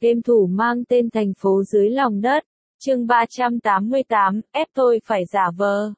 Game thủ mang tên thành phố dưới lòng đất. Chương 388, ép tôi phải giả vờ.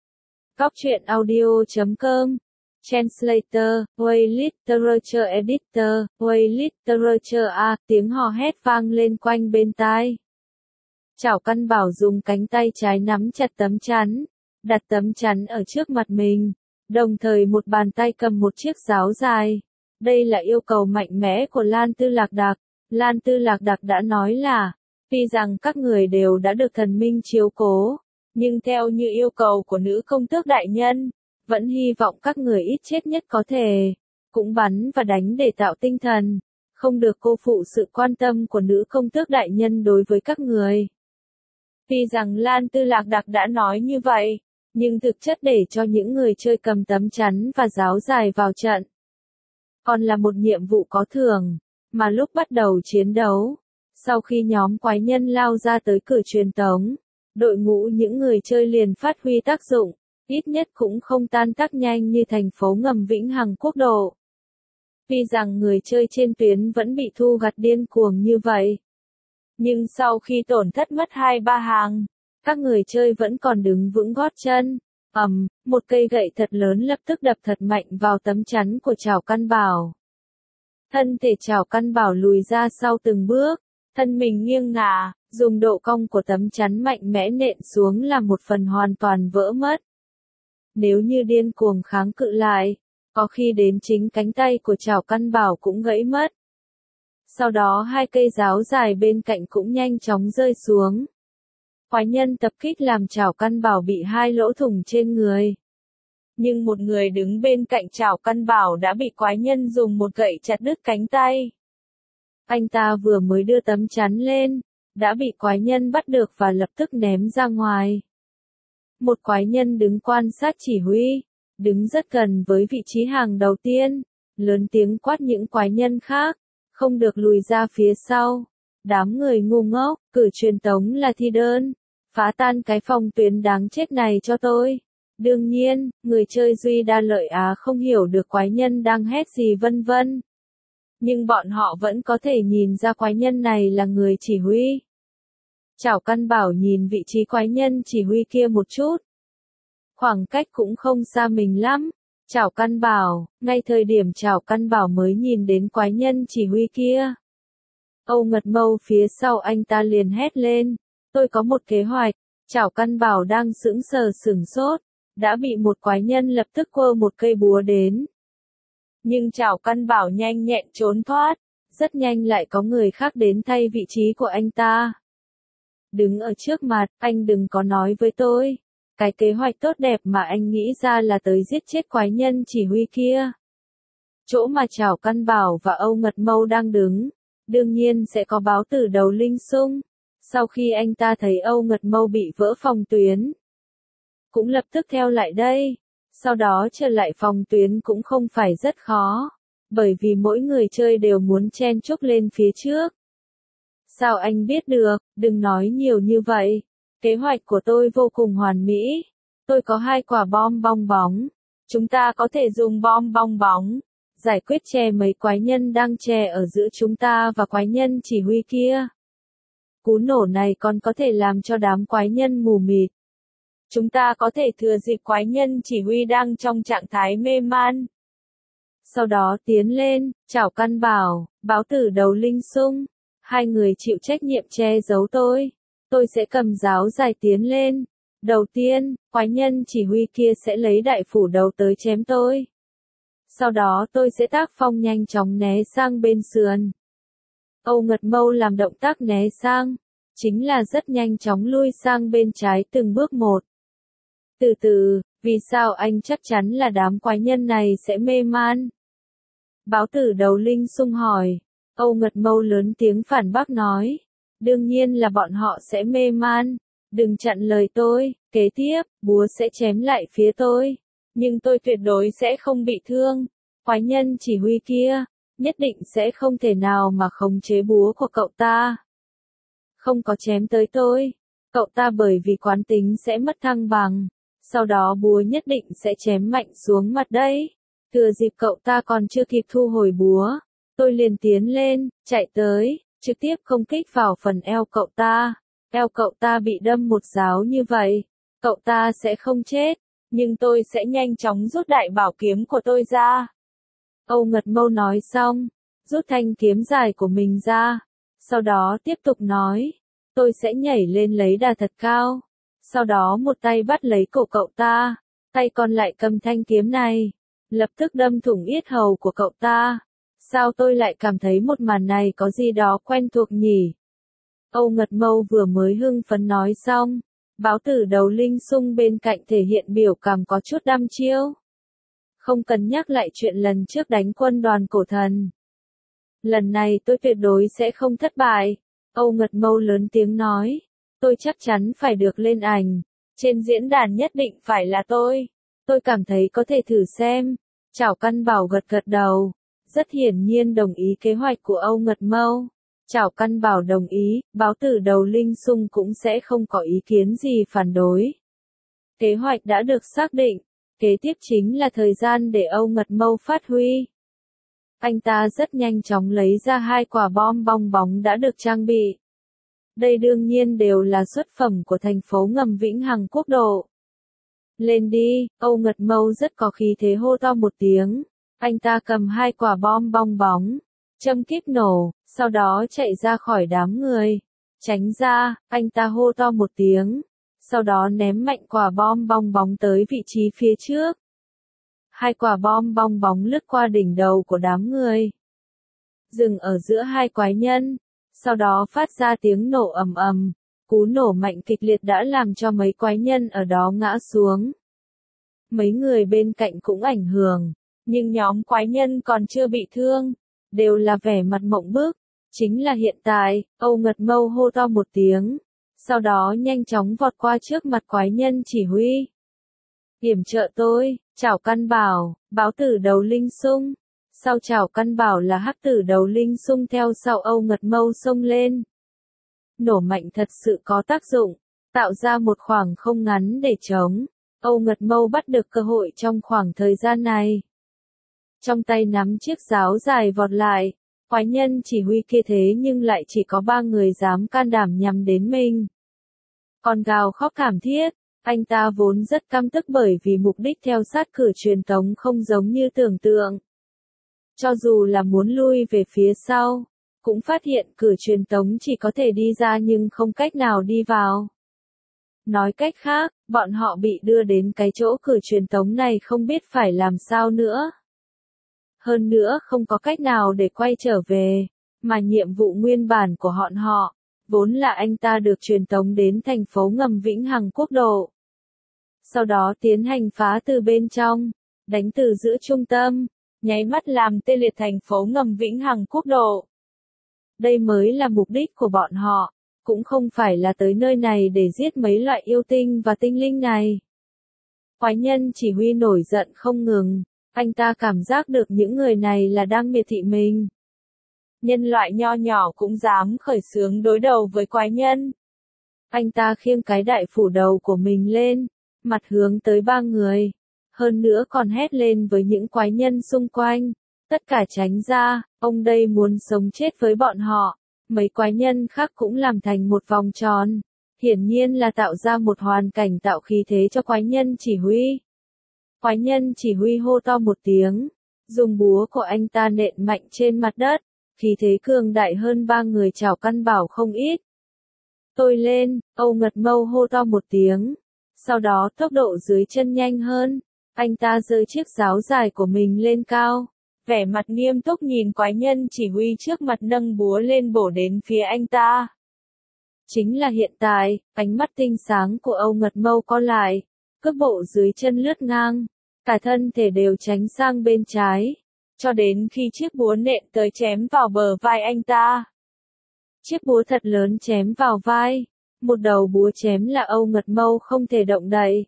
Cóc truyện audio.com. Translator, Way Literature Editor, Way Literature A, tiếng hò hét vang lên quanh bên tai. Chảo Căn Bảo dùng cánh tay trái nắm chặt tấm chắn, đặt tấm chắn ở trước mặt mình, đồng thời một bàn tay cầm một chiếc giáo dài. Đây là yêu cầu mạnh mẽ của Lan Tư Lạc Đạc. Lan Tư Lạc Đạc đã nói là, tuy rằng các người đều đã được thần minh chiếu cố, nhưng theo như yêu cầu của nữ công tước đại nhân, vẫn hy vọng các người ít chết nhất có thể, cũng bắn và đánh để tạo tinh thần, không được cô phụ sự quan tâm của nữ công tước đại nhân đối với các người. Tuy rằng Lan Tư Lạc Đạc đã nói như vậy, nhưng thực chất để cho những người chơi cầm tấm chắn và giáo dài vào trận, còn là một nhiệm vụ có thưởng, mà lúc bắt đầu chiến đấu, sau khi nhóm quái nhân lao ra tới cửa truyền tống, đội ngũ những người chơi liền phát huy tác dụng, ít nhất cũng không tan tác nhanh như thành phố ngầm Vĩnh Hằng Quốc độ. Tuy rằng người chơi trên tuyến vẫn bị thu gặt điên cuồng như vậy, nhưng sau khi tổn thất mất 2-3 hàng, các người chơi vẫn còn đứng vững gót chân. Một cây gậy thật lớn lập tức đập thật mạnh vào tấm chắn của Chảo Căn Bảo. Thân thể Chảo Căn Bảo lùi ra sau từng bước, thân mình nghiêng ngả, dùng độ cong của tấm chắn mạnh mẽ nện xuống làm một phần hoàn toàn vỡ mất. Nếu như điên cuồng kháng cự lại, có khi đến chính cánh tay của Chảo Căn Bảo cũng gãy mất. Sau đó hai cây giáo dài bên cạnh cũng nhanh chóng rơi xuống. Quái nhân tập kích làm Chảo Căn Bảo bị 2 lỗ thủng trên người. Nhưng một người đứng bên cạnh Chảo Căn Bảo đã bị quái nhân dùng một gậy chặt đứt cánh tay. Anh ta vừa mới đưa tấm chắn lên, đã bị quái nhân bắt được và lập tức ném ra ngoài. Một quái nhân đứng quan sát chỉ huy, đứng rất gần với vị trí hàng đầu tiên, lớn tiếng quát những quái nhân khác, không được lùi ra phía sau. Đám người ngu ngốc, cử truyền tống là thi đơn, phá tan cái phòng tuyến đáng chết này cho tôi. Đương nhiên, người chơi duy đa lợi Á không hiểu được quái nhân đang hét gì vân vân. Nhưng bọn họ vẫn có thể nhìn ra quái nhân này là người chỉ huy. Chảo Căn Bảo nhìn vị trí quái nhân chỉ huy kia một chút. Khoảng cách cũng không xa mình lắm. Chảo Căn Bảo, ngay thời điểm Chảo Căn Bảo mới nhìn đến quái nhân chỉ huy kia, Âu Ngật Mâu phía sau anh ta liền hét lên, tôi có một kế hoạch. Chảo Căn Bảo đang sững sốt, đã bị một quái nhân lập tức quơ một cây búa đến. Nhưng Chảo Căn Bảo nhanh nhẹn trốn thoát, rất nhanh lại có người khác đến thay vị trí của anh ta. Đứng ở trước mặt, anh đừng có nói với tôi. Cái kế hoạch tốt đẹp mà anh nghĩ ra là tới giết chết quái nhân chỉ huy kia. Chỗ mà Chảo Căn Bảo và Âu Ngật Mâu đang đứng, đương nhiên sẽ có báo tử đầu Linh Sung. Sau khi anh ta thấy Âu Ngật Mâu bị vỡ phòng tuyến, cũng lập tức theo lại đây. Sau đó trở lại phòng tuyến cũng không phải rất khó, bởi vì mỗi người chơi đều muốn chen chúc lên phía trước. Sao anh biết được, đừng nói nhiều như vậy. Kế hoạch của tôi vô cùng hoàn mỹ. Tôi có 2 quả bom bong bóng. Chúng ta có thể dùng bom bong bóng giải quyết che mấy quái nhân đang che ở giữa chúng ta và quái nhân chỉ huy kia. Cú nổ này còn có thể làm cho đám quái nhân mù mịt. Chúng ta có thể thừa dịp quái nhân chỉ huy đang trong trạng thái mê man. Sau đó tiến lên, Chảo Căn Bảo, báo tử đầu Linh Sung. 2 người chịu trách nhiệm che giấu tôi. Tôi sẽ cầm giáo dài tiến lên. Đầu tiên, quái nhân chỉ huy kia sẽ lấy đại phủ đầu tới chém tôi. Sau đó tôi sẽ tác phong nhanh chóng né sang bên sườn. Âu Ngật Mâu làm động tác né sang, chính là rất nhanh chóng lui sang bên trái từng bước một. Từ từ, vì sao anh chắc chắn là đám quái nhân này sẽ mê man? Báo tử đầu Linh Sung hỏi. Âu Ngật Mâu lớn tiếng phản bác nói. Đương nhiên là bọn họ sẽ mê man. Đừng chặn lời tôi, kế tiếp, búa sẽ chém lại phía tôi. Nhưng tôi tuyệt đối sẽ không bị thương. Quái nhân chỉ huy kia, nhất định sẽ không thể nào mà khống chế búa của cậu ta. Không có chém tới tôi. Cậu ta bởi vì quán tính sẽ mất thăng bằng. Sau đó búa nhất định sẽ chém mạnh xuống mặt đấy. Thừa dịp cậu ta còn chưa kịp thu hồi búa, tôi liền tiến lên, chạy tới, trực tiếp công kích vào phần eo cậu ta. Eo cậu ta bị đâm một giáo như vậy, cậu ta sẽ không chết, nhưng tôi sẽ nhanh chóng rút đại bảo kiếm của tôi ra. Âu Ngật Mâu nói xong, rút thanh kiếm dài của mình ra, sau đó tiếp tục nói, tôi sẽ nhảy lên lấy đà thật cao, sau đó một tay bắt lấy cổ cậu ta, tay còn lại cầm thanh kiếm này, lập tức đâm thủng yết hầu của cậu ta. Sao tôi lại cảm thấy một màn này có gì đó quen thuộc nhỉ? Âu Ngật Mâu vừa mới hưng phấn nói xong, báo tử đầu Linh Sung bên cạnh thể hiện biểu cảm có chút đăm chiêu. Không cần nhắc lại chuyện lần trước đánh quân đoàn cổ thần. Lần này tôi tuyệt đối sẽ không thất bại. Âu Ngật Mâu lớn tiếng nói, tôi chắc chắn phải được lên ảnh. Trên diễn đàn nhất định phải là tôi. Tôi cảm thấy có thể thử xem. Chảo Căn Bảo gật gật đầu. Rất hiển nhiên đồng ý kế hoạch của Âu Ngật Mâu. Chảo Căn Bảo đồng ý, báo tử đầu Linh Sung cũng sẽ không có ý kiến gì phản đối. Kế hoạch đã được xác định, kế tiếp chính là thời gian để Âu Ngật Mâu phát huy. Anh ta rất nhanh chóng lấy ra 2 quả bom bong bóng đã được trang bị. Đây đương nhiên đều là xuất phẩm của thành phố ngầm Vĩnh Hằng Quốc độ. Lên đi, Âu Ngật Mâu rất có khí thế hô to một tiếng. Anh ta cầm 2 quả bom bong bóng, châm kíp nổ, sau đó chạy ra khỏi đám người. Tránh ra, anh ta hô to một tiếng, sau đó ném mạnh quả bom bong bóng tới vị trí phía trước. 2 quả bom bong bóng lướt qua đỉnh đầu của đám người, dừng ở giữa 2 quái nhân, sau đó phát ra tiếng nổ ầm ầm. Cú nổ mạnh kịch liệt đã làm cho mấy quái nhân ở đó ngã xuống. Mấy người bên cạnh cũng ảnh hưởng, nhưng nhóm quái nhân còn chưa bị thương, đều là vẻ mặt mộng bức. Chính là hiện tại, Âu Ngật Mâu hô to một tiếng, sau đó nhanh chóng vọt qua trước mặt quái nhân chỉ huy. Yểm trợ tôi, Chảo Căn Bảo, báo tử đầu Linh Sung. Sau Chảo Căn Bảo là hắc tử đầu Linh Sung theo sau Âu Ngật Mâu xông lên. Nổ mạnh thật sự có tác dụng, tạo ra một khoảng không ngắn để chống. Âu Ngật Mâu bắt được cơ hội trong khoảng thời gian này. Trong tay nắm chiếc giáo dài vọt lại, quái nhân chỉ huy kia thế nhưng lại chỉ có 3 người dám can đảm nhằm đến mình. Còn gào khóc thảm thiết, anh ta vốn rất căm tức bởi vì mục đích theo sát cử truyền tống không giống như tưởng tượng. Cho dù là muốn lui về phía sau, cũng phát hiện cử truyền tống chỉ có thể đi ra nhưng không cách nào đi vào. Nói cách khác, bọn họ bị đưa đến cái chỗ cử truyền tống này không biết phải làm sao nữa. Hơn nữa không có cách nào để quay trở về, mà nhiệm vụ nguyên bản của họ, vốn là anh ta được truyền tống đến thành phố ngầm Vĩnh Hằng Quốc độ. Sau đó tiến hành phá từ bên trong, đánh từ giữa trung tâm, nháy mắt làm tê liệt thành phố ngầm Vĩnh Hằng Quốc độ. Đây mới là mục đích của bọn họ, cũng không phải là tới nơi này để giết mấy loại yêu tinh và tinh linh này. Quái nhân chỉ huy nổi giận không ngừng, anh ta cảm giác được những người này là đang miệt thị mình. Nhân loại nho nhỏ cũng dám khởi xướng đối đầu với quái nhân. Anh ta khiêng cái đại phủ đầu của mình lên, mặt hướng tới 3 người. Hơn nữa còn hét lên với những quái nhân xung quanh. Tất cả tránh ra, ông đây muốn sống chết với bọn họ. Mấy quái nhân khác cũng làm thành một vòng tròn. Hiển nhiên là tạo ra một hoàn cảnh tạo khí thế cho quái nhân chỉ huy. Quái nhân chỉ huy hô to một tiếng, dùng búa của anh ta nện mạnh trên mặt đất, khí thế cường đại hơn 3 người Chảo Căn Bảo không ít. Tôi lên, Âu Ngật Mâu hô to một tiếng, sau đó tốc độ dưới chân nhanh hơn, anh ta giơ chiếc giáo dài của mình lên cao, vẻ mặt nghiêm túc nhìn quái nhân chỉ huy trước mặt nâng búa lên bổ đến phía anh ta. Chính là hiện tại, ánh mắt tinh sáng của Âu Ngật Mâu co lại, cước bộ dưới chân lướt ngang, cả thân thể đều tránh sang bên trái, cho đến khi chiếc búa nện tới chém vào bờ vai anh ta. Chiếc búa thật lớn chém vào vai, một đầu búa chém là Âu Ngật Mâu không thể động đậy.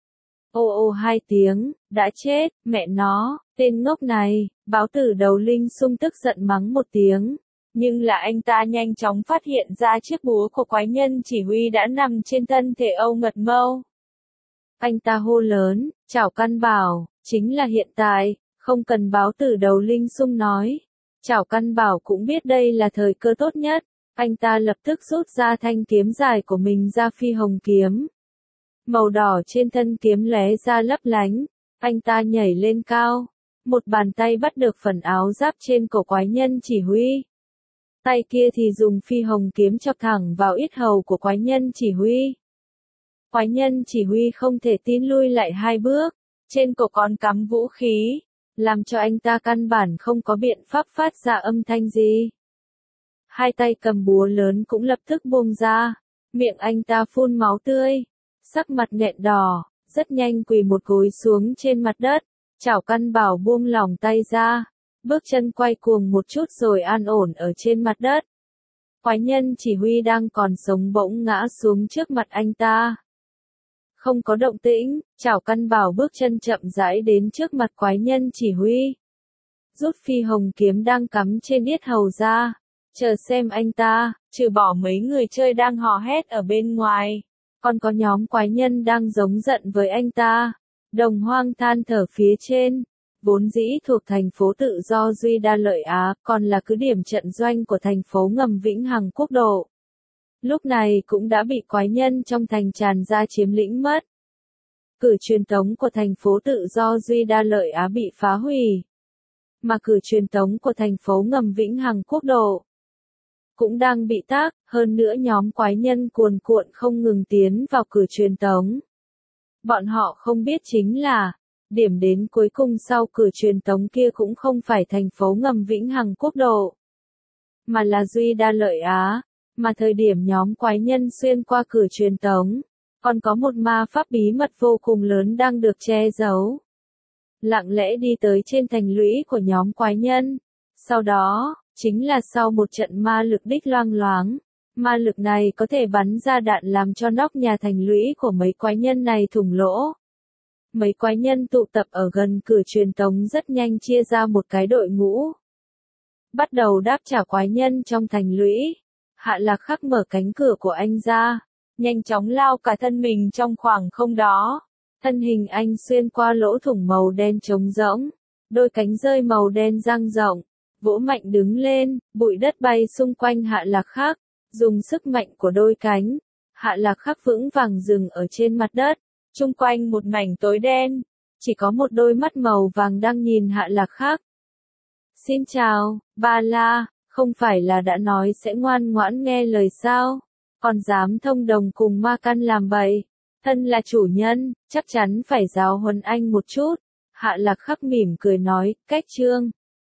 Ô ô 2 tiếng, đã chết, mẹ nó, tên ngốc này, báo tử đầu Linh Sung tức giận mắng một tiếng. Nhưng là anh ta nhanh chóng phát hiện ra chiếc búa của quái nhân chỉ huy đã nằm trên thân thể Âu Ngật Mâu. Anh ta hô lớn, Chảo Căn Bảo, chính là hiện tại, không cần báo tử đầu Linh Sung nói. Chảo Căn Bảo cũng biết đây là thời cơ tốt nhất, anh ta lập tức rút ra thanh kiếm dài của mình ra phi hồng kiếm. Màu đỏ trên thân kiếm lóe ra lấp lánh, anh ta nhảy lên cao, một bàn tay bắt được phần áo giáp trên cổ quái nhân chỉ huy. Tay kia thì dùng phi hồng kiếm chọc thẳng vào yết hầu của quái nhân chỉ huy. Quái nhân chỉ huy không thể tin lui lại 2 bước, trên cổ còn cắm vũ khí, làm cho anh ta căn bản không có biện pháp phát ra âm thanh gì. Hai tay cầm búa lớn cũng lập tức buông ra, miệng anh ta phun máu tươi, sắc mặt nghẹn đỏ, rất nhanh quỳ một gối xuống trên mặt đất. Chảo Căn Bảo buông lỏng tay ra, bước chân quay cuồng một chút rồi an ổn ở trên mặt đất. Quái nhân chỉ huy đang còn sống bỗng ngã xuống trước mặt anh ta. Không có động tĩnh, Chảo Căn Bảo bước chân chậm rãi đến trước mặt quái nhân chỉ huy. Rút phi hồng kiếm đang cắm trên yết hầu ra, chờ xem anh ta, trừ bỏ mấy người chơi đang hò hét ở bên ngoài, còn có nhóm quái nhân đang giống giận với anh ta. Đồng Hoang than thở phía trên, vốn dĩ thuộc thành phố tự do Duy Đa Lợi Á, còn là cứ điểm trận doanh của thành phố ngầm Vĩnh Hằng Quốc độ. Lúc này cũng đã bị quái nhân trong thành tràn ra chiếm lĩnh mất. Cử truyền tống của thành phố tự do Duy Đa Lợi Á bị phá hủy. Mà cử truyền tống của thành phố ngầm Vĩnh Hằng Quốc độ cũng đang bị tác, hơn nữa nhóm quái nhân cuồn cuộn không ngừng tiến vào cử truyền tống. Bọn họ không biết chính là, điểm đến cuối cùng sau cử truyền tống kia cũng không phải thành phố ngầm Vĩnh Hằng Quốc độ, mà là Duy Đa Lợi Á, mà thời điểm nhóm quái nhân xuyên qua cử truyền tống, còn có một ma pháp bí mật vô cùng lớn đang được che giấu. Lặng lẽ đi tới trên thành lũy của nhóm quái nhân, sau đó, chính là sau một trận ma lực đích loang loáng. Ma lực này có thể bắn ra đạn làm cho nóc nhà thành lũy của mấy quái nhân này thủng lỗ. Mấy quái nhân tụ tập ở gần cử truyền tống rất nhanh chia ra một cái đội ngũ. Bắt đầu đáp trả quái nhân trong thành lũy. Hạ Lạc Khắc mở cánh cửa của anh ra, nhanh chóng lao cả thân mình trong khoảng không đó. Thân hình anh xuyên qua lỗ thủng màu đen trống rỗng, đôi cánh rơi màu đen dang rộng, vỗ mạnh đứng lên, bụi đất bay xung quanh Hạ Lạc Khắc. Dùng sức mạnh của đôi cánh, Hạ Lạc Khắc vững vàng dừng ở trên mặt đất, chung quanh một mảnh tối đen, chỉ có một đôi mắt màu vàng đang nhìn Hạ Lạc Khắc. Xin chào, Ba La, không phải là đã nói sẽ ngoan ngoãn nghe lời sao, còn dám thông đồng cùng ma căn làm bậy, thân là chủ nhân, chắc chắn phải giáo huấn anh một chút. Hạ Lạc Khắc mỉm cười nói, cách chương.